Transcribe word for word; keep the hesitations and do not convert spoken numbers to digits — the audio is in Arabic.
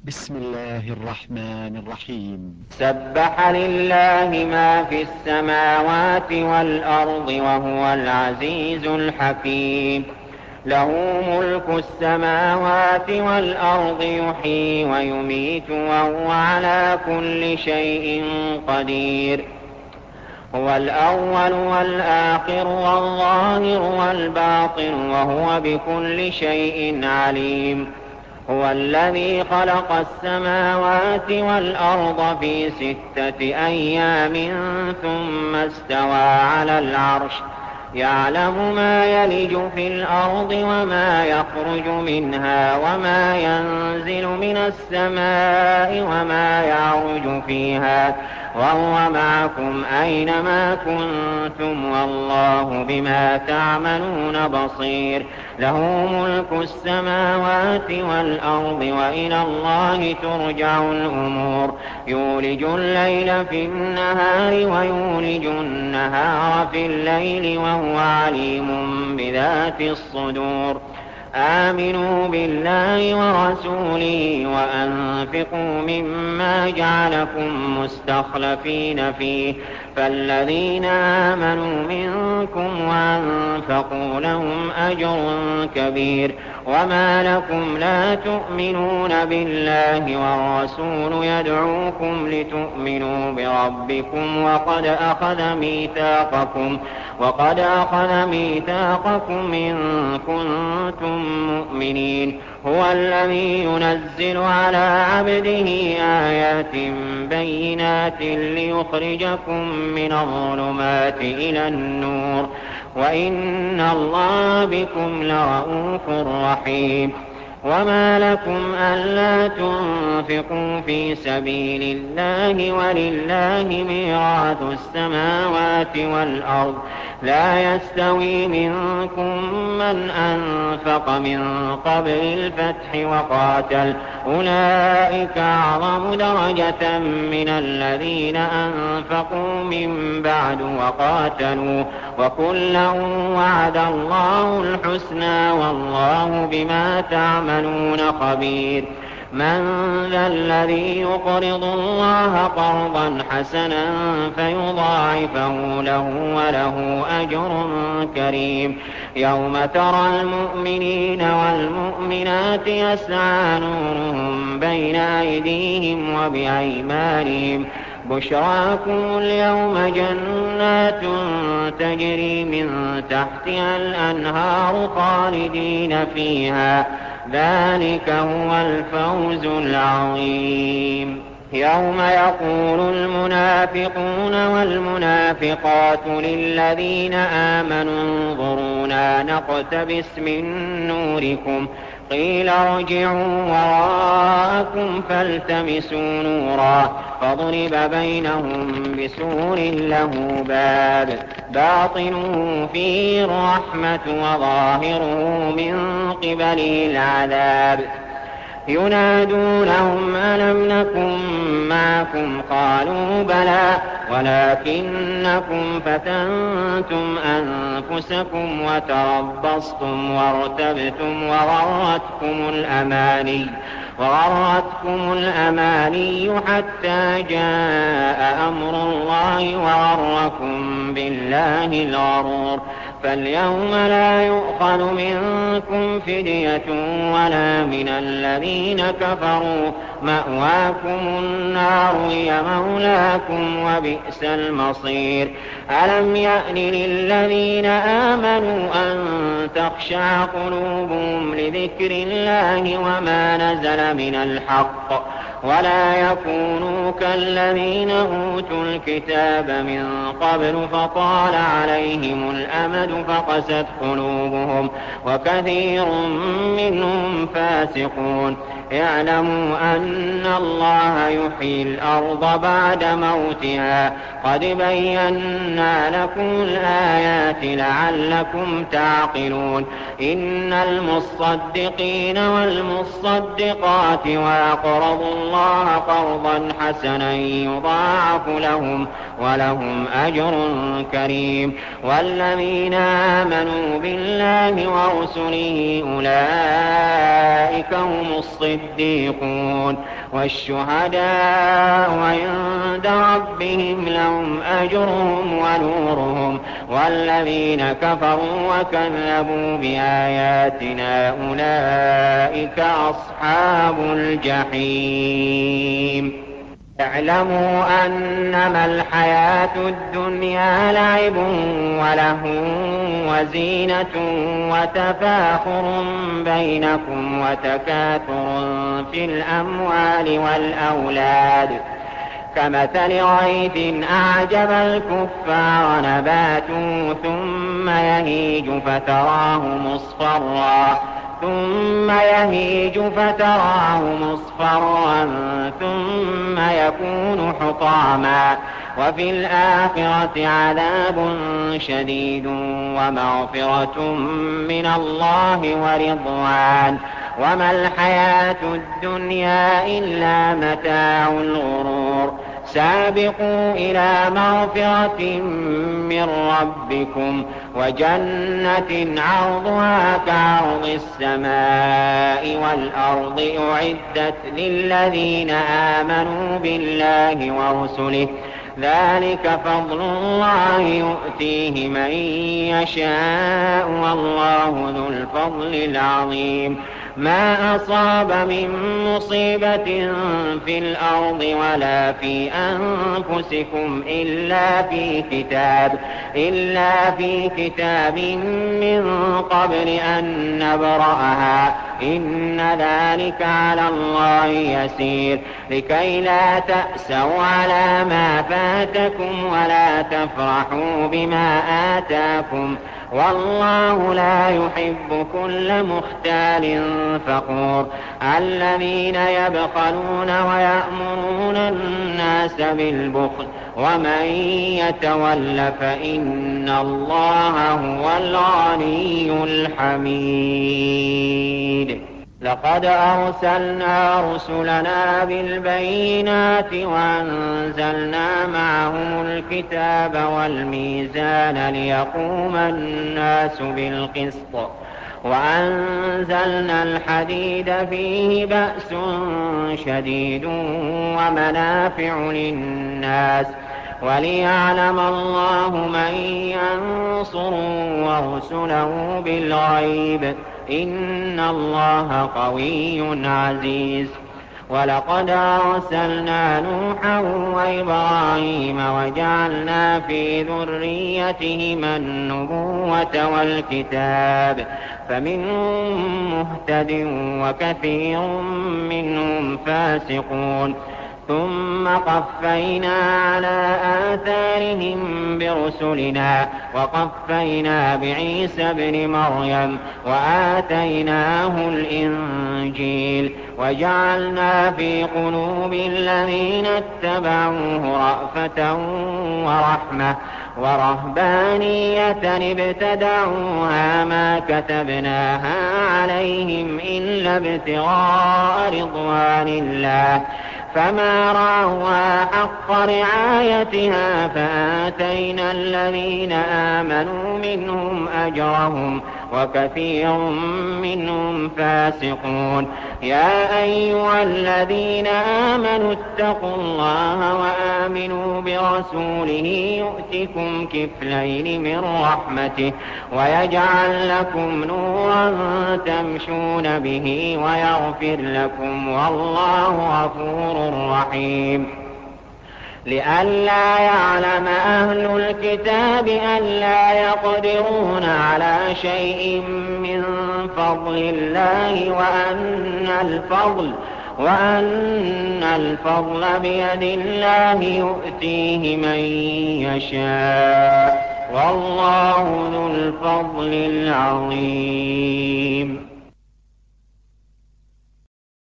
بسم الله الرحمن الرحيم. سبح لله ما في السماوات والأرض وهو العزيز الحكيم. له ملك السماوات والأرض يحيي ويميت وهو على كل شيء قدير. هو الأول والآخر والظاهر والباطن وهو بكل شيء عليم. هو الذي خلق السماوات والأرض في ستة أيام ثم استوى على العرش يعلم ما يلج في الأرض وما يخرج منها وما ينزل من السماء وما يعرج فيها وهو معكم أينما كنتم والله بما تعملون بصير. له ملك السماوات والأرض وإلى الله ترجع الأمور. يولج الليل في النهار ويولج النهار في الليل وهو عليم بذات الصدور. آمنوا بالله ورسوله وأنفقوا مما جعلكم مستخلفين فيه فالذين آمنوا منكم وأنفقوا لهم أجر كبير. وما لكم لا تؤمنون بالله والرسول يدعوكم لتؤمنوا بربكم وقد أخذ ميثاقكم وقد أخذ ميثاقكم إن كنتم مؤمنين. هو الذي ينزل على عبده آيات بينات ليخرجكم من الظلمات إلى النور وإن الله بكم لرءوف رحيم. وما لكم ألا تنفقوا في سبيل الله ولله ميراث السماوات والأرض لا يستوي منكم من أنفق من قبل الفتح وقاتل أولئك أعظم درجة من الذين أنفقوا من بعد وقاتلوا وكلا وعد الله الحسنى والله بما تعملون خبير. من ذا الذي يقرض الله قرضا حسنا فيضاعفه له وله أجر كريم. يوم ترى المؤمنين والمؤمنات يسعى نورهم بين أيديهم وبأيمانهم بشراكم اليوم جنات تجري من تحتها الأنهار خالدين فيها ذلك هو الفوز العظيم. يوم يقول المنافقون والمنافقات للذين آمنوا انظرونا نقتبس من نوركم قيل ارجعوا وراءكم فالتمسوا نورا فضرب بينهم بسور له باب باطنه فيه الرحمة وظاهره من قبله العذاب. ينادونهم ألم نكن معكم قالوا بلى ولكنكم فتنتم أنفسكم وتربصتم وارتبتم وغرتكم الأماني وغرتكم الأماني حتى جاء أمر الله وغركم بالله الغرور. فاليوم لا يؤخذ منكم فدية ولا من الذين كفروا مأواكم النار هي مولاكم وبئس المصير. ألم يأن للذين آمنوا أن تخشع قلوبهم لذكر الله وما نزل من الحق ولا يكونوا كالذين أوتوا الكتاب من قبل فطال عليهم الأمد فقست قلوبهم وكثير منهم فاسقون. اعلموا أن الله يحيي الأرض بعد موتها قد بينا لكم الآيات لعلكم تعقلون. إن المصدقين والمصدقات وأقرضوا الله قرضا حسنا يضاعف لهم ولهم أجر كريم. والذين آمنوا بالله ورسله أولئك هم الصديقون الصديقون والشهداء عند ربهم لهم أجرهم ونورهم والذين كفروا وكذبوا بآياتنا أولئك أصحاب الجحيم اعلموا أنما الحياة الدنيا لعب وله وزينة وتفاخر بينكم وتكاثر في الأموال والأولاد كمثل غيث أعجب الكفار نباته ثم يهيج فتراه مصفرا ثم يهيج فتراه مصفرا ثم يكون حطاما وفي الآخرة عذاب شديد ومغفرة من الله ورضوان وما الحياة الدنيا إلا متاع الغرور سابقوا إلى مغفرة من ربكم وجنة عرضها كعرض السماء والأرض أعدت للذين آمنوا بالله ورسله ذلك فضل الله يؤتيه من يشاء والله ذو الفضل العظيم ما أصاب من مصيبة في الأرض ولا في أنفسكم إلا في كتاب إلا في كتاب من قبل أن نبرأها إن ذلك على الله يسير لكي لا تأسوا على ما فاتكم ولا تفرحوا بما آتاكم والله لا يحب كل مختال فخور الذين يبخلون ويأمرون الناس بالبخل ومن يتول فإن الله هو الغني الحميد لقد أرسلنا رسلنا بالبينات وأنزلنا معهم الكتاب والميزان ليقوم الناس بالقسط وأنزلنا الحديد فيه بأس شديد ومنافع للناس وليعلم الله من ينصر ورسله بالغيب إن الله قوي عزيز ولقد أرسلنا نوحا وإبراهيم وجعلنا في ذريتهما النبوة والكتاب فمنهم مهتد وكثير منهم فاسقون ثم قفينا على آثارهم برسلنا وقفينا بعيسى ابن مريم وآتيناه الإنجيل وجعلنا في قلوب الذين اتبعوه رأفة ورحمة ورهبانية ابتدعوها ما كتبناها عليهم إلا ابتغاء رضوان الله فما رعوها حق رعايتها فآتينا الذين آمنوا منهم أجرهم وكثير منهم فاسقون يا أيها الذين آمنوا اتقوا الله وآمنوا برسوله يؤتكم كفلين من رحمته ويجعل لكم نورا تمشون به ويغفر لكم والله غفور رحيم لئلا يعلم أهل الكتاب ألا يقدرون على شيء من فضل الله وأن الفضل وأن الفضل بيد الله يؤتيه من يشاء والله ذو الفضل العظيم